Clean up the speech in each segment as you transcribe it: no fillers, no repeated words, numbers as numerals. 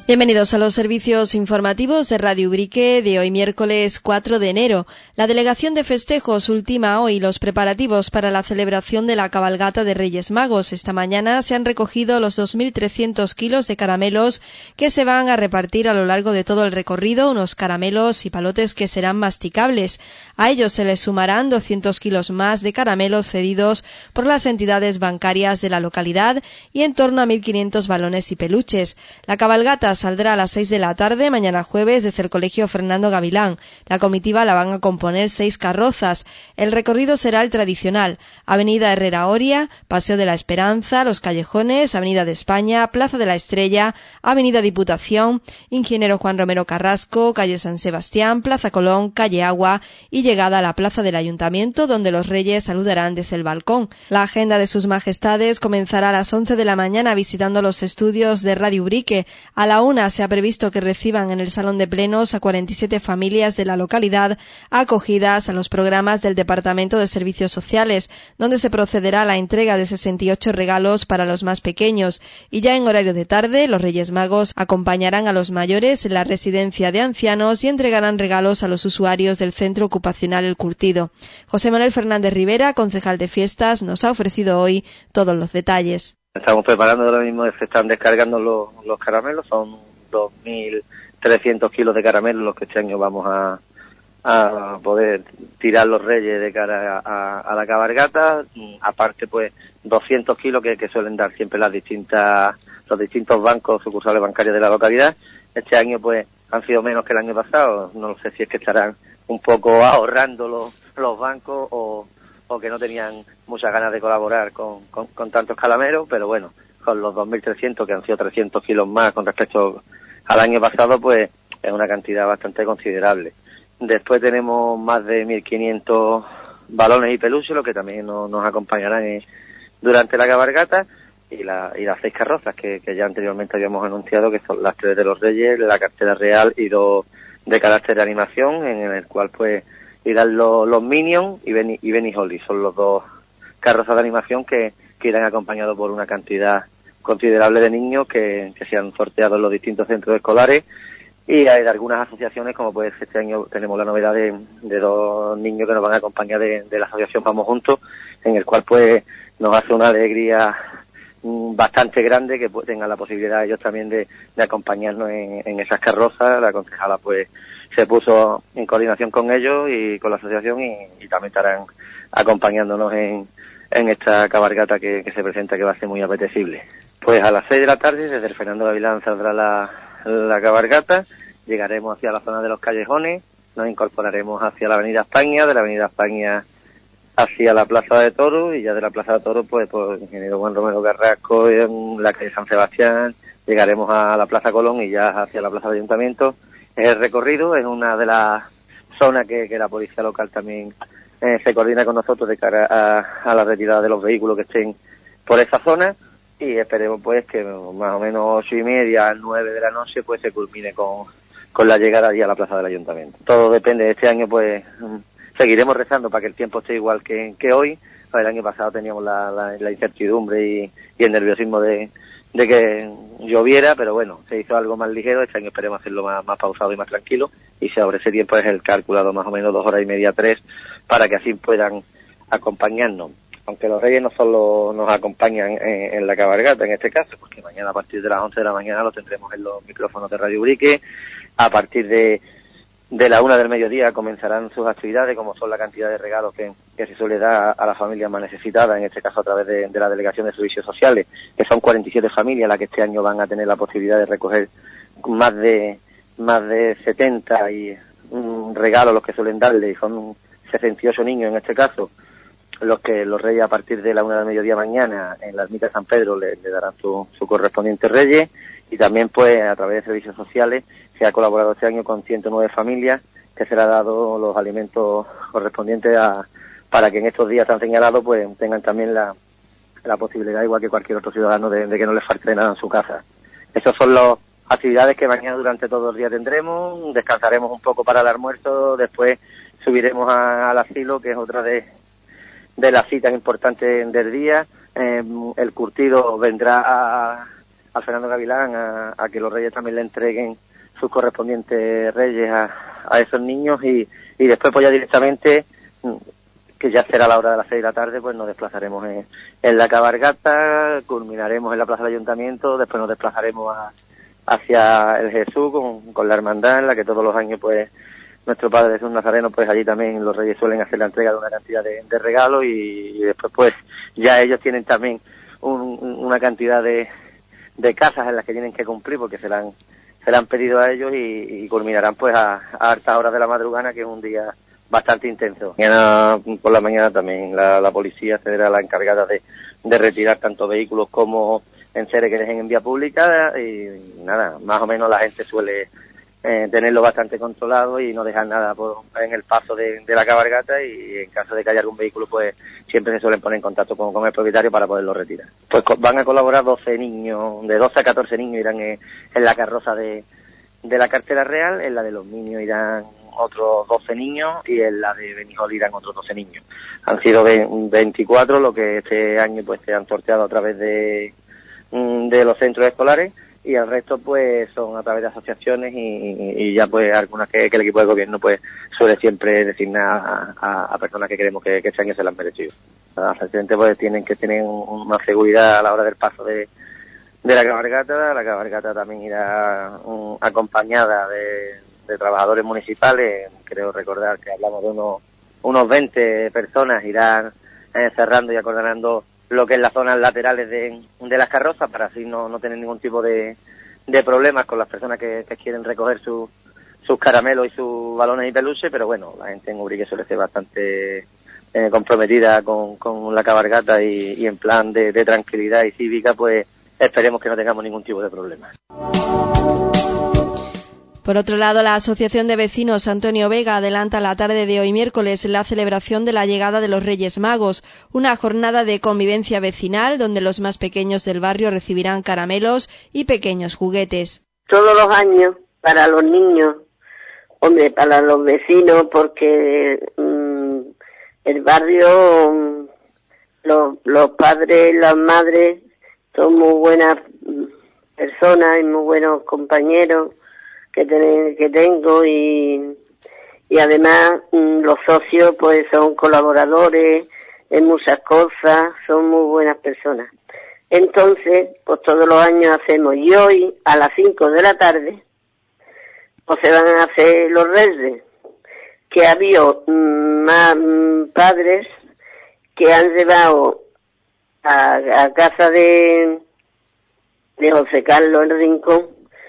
Bienvenidos a los servicios informativos de Radio Ubrique de hoy miércoles 4 de enero. La delegación de festejos ultima hoy los preparativos para la celebración de la cabalgata de Reyes Magos. Esta mañana se han recogido los 2.300 kilos de caramelos que se van a repartir a lo largo de todo el recorrido, unos caramelos y palotes que serán masticables. A ellos se les sumarán 200 kilos más de caramelos cedidos por las entidades bancarias de la localidad y en torno a 1.500 balones y peluches. La cabalgata saldrá a las 6 de la tarde, mañana jueves, desde el Colegio Fernando Gavilán. La comitiva la van a componer 6 carrozas. El recorrido será el tradicional: Avenida Herrera Oria, Paseo de la Esperanza, Los Callejones, Avenida de España, Plaza de la Estrella, Avenida Diputación, Ingeniero Juan Romero Carrasco, Calle San Sebastián, Plaza Colón, Calle Agua y llegada a la Plaza del Ayuntamiento, donde los Reyes saludarán desde el balcón. La agenda de sus majestades comenzará a las 11 de la mañana visitando los estudios de Radio Ubrique. A la 1 se ha previsto que reciban en el Salón de Plenos a 47 familias de la localidad acogidas a los programas del Departamento de Servicios Sociales, donde se procederá a la entrega de 68 regalos para los más pequeños, y ya en horario de tarde los Reyes Magos acompañarán a los mayores en la residencia de ancianos y entregarán regalos a los usuarios del Centro Ocupacional El Curtido. José Manuel Fernández Rivera, concejal de fiestas, nos ha ofrecido hoy todos los detalles. Estamos preparando ahora mismo, se están descargando los caramelos, son 2.300 kilos de caramelos los que este año vamos a poder tirar los Reyes de cara a la cabalgata. Aparte, pues 200 kilos que suelen dar siempre los distintos bancos sucursales bancarios de la localidad. Este año pues han sido menos que el año pasado, no sé si es que estarán un poco ahorrando los bancos o que no tenían muchas ganas de colaborar con tantos calameros, pero bueno, con los 2.300, que han sido 300 kilos más con respecto al año pasado, pues es una cantidad bastante considerable. Después tenemos más de 1.500 balones y peluches, los que también nos acompañarán durante la cabalgata, y las 6 carrozas que ya anteriormente habíamos anunciado, que son las 3 de los Reyes, la cartera real y 2 de carácter de animación, en el cual pues irán los Minions y Benny Holly. Son los 2 carrozas de animación que irán acompañados por una cantidad considerable de niños que se han sorteado en los distintos centros escolares, y hay algunas asociaciones, como pues este año tenemos la novedad de 2 niños que nos van a acompañar de la asociación Vamos Juntos, en el cual pues nos hace una alegría bastante grande que pues tengan la posibilidad ellos también de acompañarnos en esas carrozas. La concejala pues se puso en coordinación con ellos y con la asociación y también estarán acompañándonos en esta cabalgata que se presenta, que va a ser muy apetecible. Pues a las 6 de la tarde desde el Fernando Gavilán saldrá la cabalgata, llegaremos hacia la zona de Los Callejones, nos incorporaremos hacia la Avenida España, de la Avenida España hacia la Plaza de Toros, y ya de la Plaza de Toros pues por Ingeniero Juan Romero Carrasco en la calle San Sebastián llegaremos a la Plaza Colón y ya hacia la Plaza del Ayuntamiento. El recorrido es una de las zonas que la policía local también se coordina con nosotros de cara a la retirada de los vehículos que estén por esa zona, y esperemos pues que más o menos 8:30, 9 de la noche pues se culmine con la llegada allí a la Plaza del Ayuntamiento. Todo depende. De este año pues seguiremos rezando para que el tiempo esté igual que hoy. El año pasado teníamos la incertidumbre y el nerviosismo de que lloviera, pero bueno, se hizo algo más ligero. Este año esperemos hacerlo más pausado y más tranquilo, y sobre ese tiempo es el calculado más o menos 2 horas y media, 3, para que así puedan acompañarnos. Aunque los Reyes no solo nos acompañan en la cabalgata, en este caso, porque mañana a partir de las 11 de la mañana lo tendremos en los micrófonos de Radio Ubrique. A partir de la 1 del mediodía comenzarán sus actividades, como son la cantidad de regalos que se suele dar a las familias más necesitadas, en este caso a través de la Delegación de Servicios Sociales, que son 47 familias las que este año van a tener la posibilidad de recoger más de 70 regalos los que suelen darle, y son 68 niños en este caso, los que los Reyes a partir de la 1 del mediodía mañana en la ermita de San Pedro le darán su correspondiente Reyes. Y también pues a través de Servicios Sociales se ha colaborado este año con 109 familias que se le ha dado los alimentos correspondientes para que en estos días tan señalados pues tengan también la posibilidad, igual que cualquier otro ciudadano, de que no les falte nada en su casa. Esas son las actividades que mañana durante todo el día tendremos. Descansaremos un poco para el almuerzo, después subiremos al asilo, que es otra de las citas importantes del día. El curtido vendrá al Fernando Gavilán a que los reyes también le entreguen sus correspondientes reyes a esos niños y después pues ya directamente, que ya será la hora de las 6 de la tarde, pues nos desplazaremos en la cabalgata, culminaremos en la plaza del ayuntamiento, después nos desplazaremos hacia el Jesús con la hermandad, en la que todos los años pues nuestro Padre Jesús Nazareno, pues allí también los reyes suelen hacer la entrega de una cantidad de regalos y después pues ya ellos tienen también una cantidad de casas en las que tienen que cumplir porque se la han pedido a ellos y culminarán pues a altas horas de la madrugada, que es un día bastante intenso. Mañana por la mañana también la policía será la encargada de retirar tanto vehículos como enseres que dejen en vía pública y nada, más o menos la gente suele tenerlo bastante controlado y no dejar nada en el paso de la cabalgata, y en caso de que haya algún vehículo pues siempre se suelen poner en contacto con el propietario para poderlo retirar. Pues van a colaborar 12 niños, de 12 a 14 niños irán en la carroza de la cartera real, en la de los niños irán otros 12 niños y en la de Benijol irán otros 12 niños. Han sido 24 lo que este año pues se han sorteado a través de los centros escolares, y el resto pues son a través de asociaciones y ya pues algunas que el equipo de gobierno pues suele siempre designar a personas que queremos que este año se las han merecido. Los asistentes pues tienen que tener una seguridad a la hora del paso de la cabalgata. La cabalgata también irá acompañada de trabajadores municipales. Creo recordar que hablamos de unos 20 personas, irán cerrando y acordonando lo que es las zonas laterales de las carrozas, para así no tener ningún tipo de problemas con las personas que quieren recoger sus caramelos y sus balones y peluches. Pero bueno, la gente en Ubrique suele ser bastante comprometida con la cabalgata y en plan de tranquilidad y cívica, pues esperemos que no tengamos ningún tipo de problema. Por otro lado, la Asociación de Vecinos Antonio Vega adelanta la tarde de hoy miércoles la celebración de la llegada de los Reyes Magos, una jornada de convivencia vecinal donde los más pequeños del barrio recibirán caramelos y pequeños juguetes. Todos los años, para los niños, hombre, para los vecinos, porque el barrio, los padres y las madres son muy buenas personas y muy buenos compañeros que tengo, y además los socios pues son colaboradores en muchas cosas, son muy buenas personas. Entonces, pues todos los años hacemos, y hoy a las 5 de la tarde pues se van a hacer los reyes, que ha habido más padres que han llevado a casa de José Carlos el Rincón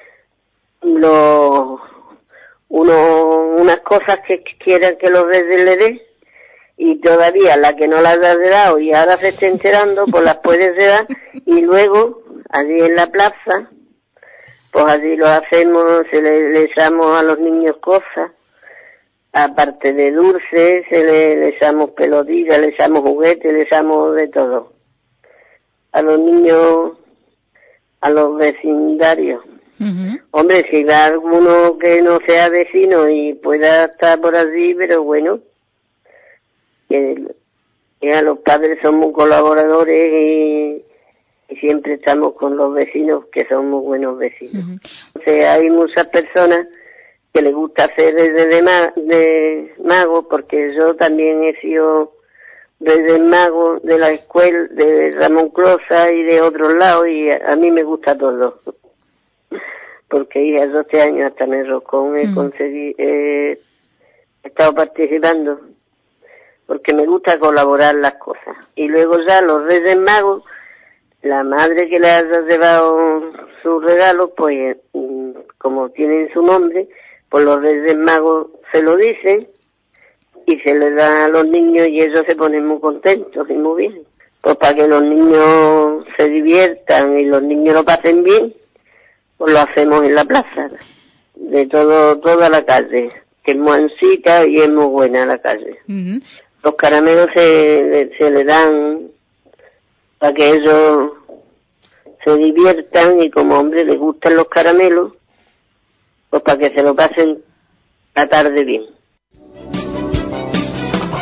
unas cosas que quieran que los reyes le den, y todavía la que no las ha dado y ahora se está enterando, pues las puede dar, y luego allí en la plaza pues allí lo hacemos, le echamos a los niños cosas, aparte de dulces, le echamos pelotillas, le echamos juguetes, le echamos de todo a los niños, a los vecindarios. Uh-huh. Hombre, si va alguno que no sea vecino y pueda estar por allí, pero bueno, que los padres son muy colaboradores y siempre estamos con los vecinos, que son muy buenos vecinos. Uh-huh. O sea, hay muchas personas que les gusta hacer de mago, porque yo también he sido desde el mago de la escuela de Ramón Closa y de otros lados, y a mí me gusta todo. Porque hija, 12 años hasta en el Roscón he estado participando, porque me gusta colaborar las cosas. Y luego ya los Reyes Magos, la madre que le haya llevado sus regalos, pues como tienen su nombre, pues los Reyes Magos se lo dicen y se le da a los niños, y ellos se ponen muy contentos y muy bien. Pues para que los niños se diviertan y los niños lo pasen bien, pues lo hacemos en la plaza, de toda la calle, que es muy ansica y es muy buena la calle. Uh-huh. Los caramelos se le dan para que ellos se diviertan, y como hombre les gustan los caramelos, pues para que se lo pasen la tarde bien.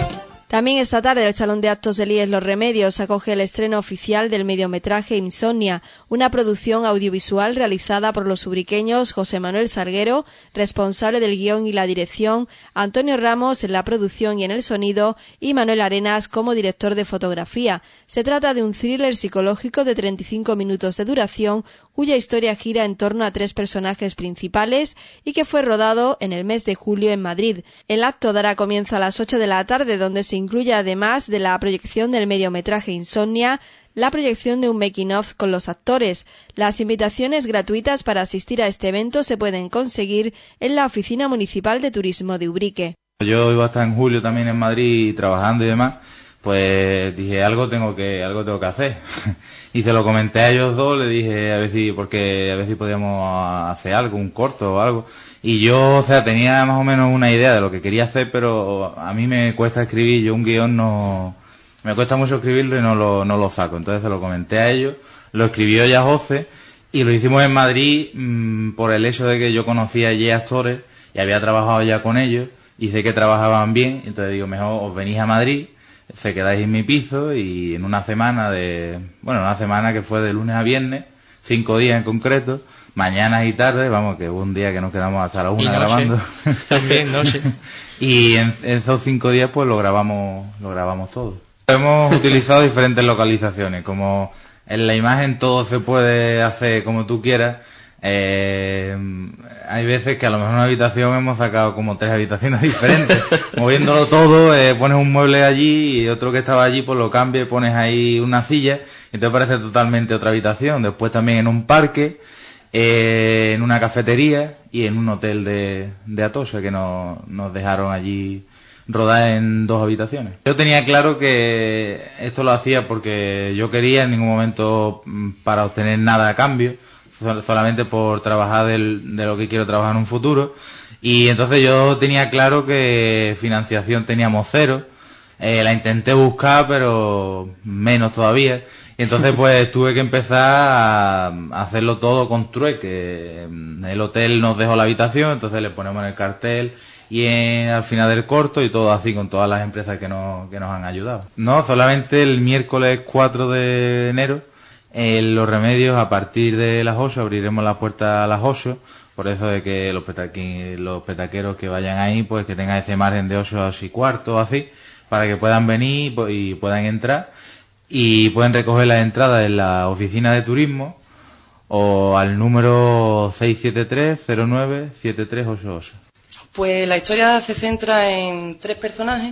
También esta tarde el Salón de Actos del IES Los Remedios acoge el estreno oficial del mediometraje Insomnia, una producción audiovisual realizada por los ubriqueños José Manuel Sarguero, responsable del guión y la dirección, Antonio Ramos en la producción y en el sonido y Manuel Arenas como director de fotografía. Se trata de un thriller psicológico de 35 minutos de duración cuya historia gira en torno a 3 personajes principales y que fue rodado en el mes de julio en Madrid. El acto dará comienzo a las 8 de la tarde, donde se incluye, además de la proyección del mediometraje Insomnia, la proyección de un making of con los actores. Las invitaciones gratuitas para asistir a este evento se pueden conseguir en la Oficina Municipal de Turismo de Ubrique. Yo iba a estar en julio también en Madrid trabajando y demás, pues dije algo tengo que hacer. Y se lo comenté a ellos dos, le dije a ver si podíamos hacer algo, un corto o algo. Y yo, tenía más o menos una idea de lo que quería hacer, pero a mí me cuesta escribir, yo un guión me cuesta mucho escribirlo y no lo saco. Entonces se lo comenté a ellos, lo escribió ya José y lo hicimos en Madrid por el hecho de que yo conocía allí actores y había trabajado ya con ellos y sé que trabajaban bien. Entonces digo, mejor os venís a Madrid, se quedáis en mi piso y en una semana que fue de lunes a viernes, 5 días en concreto, mañanas y tardes, vamos, que hubo un día que nos quedamos hasta la 1 grabando. También noche. Y en esos 5 días pues lo grabamos todo. Hemos utilizado diferentes localizaciones, como en la imagen todo se puede hacer como tú quieras. Hay veces que a lo mejor en una habitación hemos sacado como 3 habitaciones diferentes, moviéndolo todo, pones un mueble allí y otro que estaba allí pues lo cambias, pones ahí una silla y te parece totalmente otra habitación. Después también en un parque, en una cafetería y en un hotel de Atocha que nos dejaron allí rodar en 2 habitaciones. Yo tenía claro que esto lo hacía porque yo quería, en ningún momento para obtener nada a cambio, solamente por trabajar de lo que quiero trabajar en un futuro. Y entonces yo tenía claro que financiación teníamos 0, la intenté buscar pero menos todavía, y entonces pues tuve que empezar a hacerlo todo con trueque. El hotel nos dejó la habitación, entonces le ponemos en el cartel y al final del corto y todo así con todas las empresas que nos han ayudado. No, solamente el miércoles 4 de enero en Los Remedios a partir de las 8 abriremos la puerta a las 8, por eso de que los petaqueros que vayan ahí pues que tengan ese margen de 8 a 8 y cuarto así, para que puedan venir y puedan entrar y pueden recoger las entradas en la oficina de turismo o al número 673-09-7388. Pues la historia se centra en 3 personajes,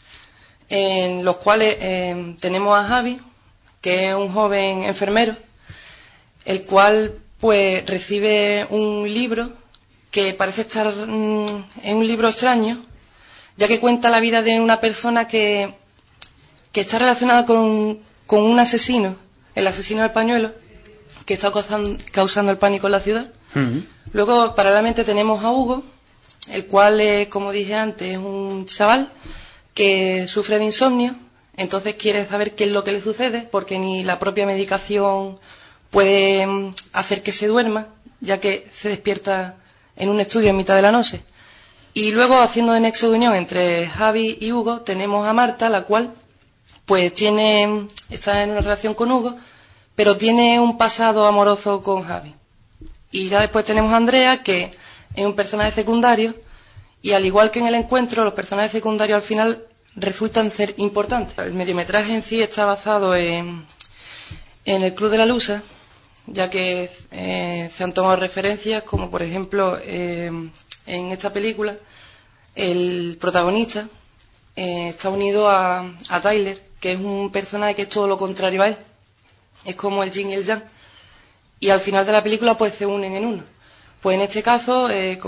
en los cuales tenemos a Javi, que es un joven enfermero, el cual pues recibe un libro que parece estar en un libro extraño, ya que cuenta la vida de una persona que está relacionada con un asesino, el asesino del pañuelo, que está causando el pánico en la ciudad. Uh-huh. Luego, paralelamente, tenemos a Hugo, el cual, como dije antes, es un chaval que sufre de insomnio, entonces quiere saber qué es lo que le sucede, porque ni la propia medicación puede hacer que se duerma, ya que se despierta en un estudio en mitad de la noche. Y luego, haciendo de nexo de unión entre Javi y Hugo, tenemos a Marta, la cual pues está en una relación con Hugo, pero tiene un pasado amoroso con Javi. Y ya después tenemos a Andrea, que es un personaje secundario, y al igual que en el encuentro, los personajes secundarios al final resultan ser importantes. El mediometraje en sí está basado en el Club de la Lusa, ya que se han tomado referencias, como por ejemplo en esta película el protagonista está unido a Tyler, que es un personaje que es todo lo contrario a él, es como el yin y el yang, y al final de la película pues se unen en uno. Pues en este caso,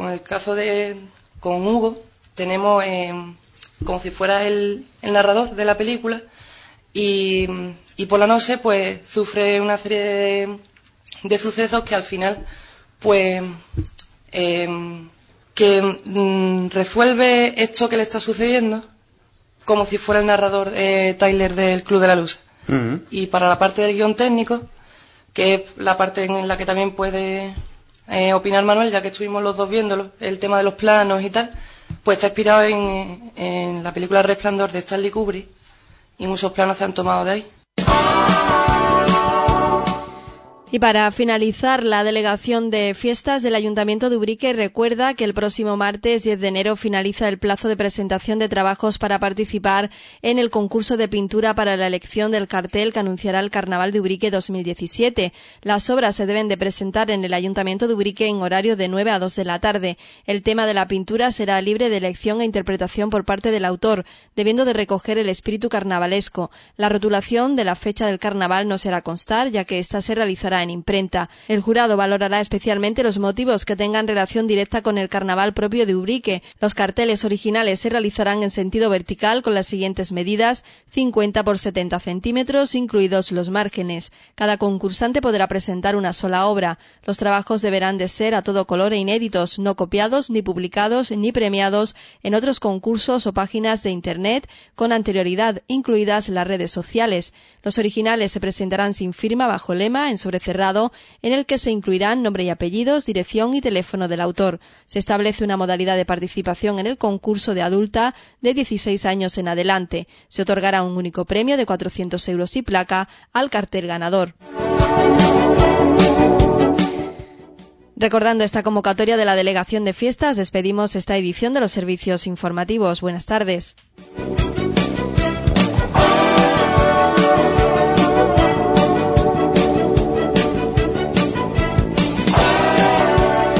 con Hugo, tenemos como si fuera el narrador de la película, y por la noche pues sufre una serie de sucesos que al final pues resuelve esto que le está sucediendo como si fuera el narrador Tyler del Club de la Luz. Uh-huh. Y para la parte del guión técnico, que es la parte en la que también puede opinar Manuel, ya que estuvimos los dos viéndolo, el tema de los planos y tal, pues está inspirado en la película Resplandor de Stanley Kubrick, y muchos planos se han tomado de ahí. Y para finalizar, la Delegación de Fiestas del Ayuntamiento de Ubrique recuerda que el próximo martes 10 de enero finaliza el plazo de presentación de trabajos para participar en el concurso de pintura para la elección del cartel que anunciará el Carnaval de Ubrique 2017. Las obras se deben de presentar en el Ayuntamiento de Ubrique en horario de 9 a 2 de la tarde. El tema de la pintura será libre de elección e interpretación por parte del autor, debiendo de recoger el espíritu carnavalesco. La rotulación de la fecha del carnaval no será constar, ya que ésta se realizará en imprenta. El jurado valorará especialmente los motivos que tengan relación directa con el carnaval propio de Ubrique. Los carteles originales se realizarán en sentido vertical con las siguientes medidas: 50 por 70 centímetros, incluidos los márgenes. Cada concursante podrá presentar una sola obra. Los trabajos deberán de ser a todo color e inéditos, no copiados, ni publicados, ni premiados en otros concursos o páginas de Internet con anterioridad, incluidas las redes sociales. Los originales se presentarán sin firma bajo lema, en sobrecerrado, en el que se incluirán nombre y apellidos, dirección y teléfono del autor. Se establece una modalidad de participación en el concurso de adulta de 16 años en adelante. Se otorgará un único premio de 400 euros y placa al cartel ganador. Recordando esta convocatoria de la Delegación de Fiestas, despedimos esta edición de los servicios informativos. Buenas tardes.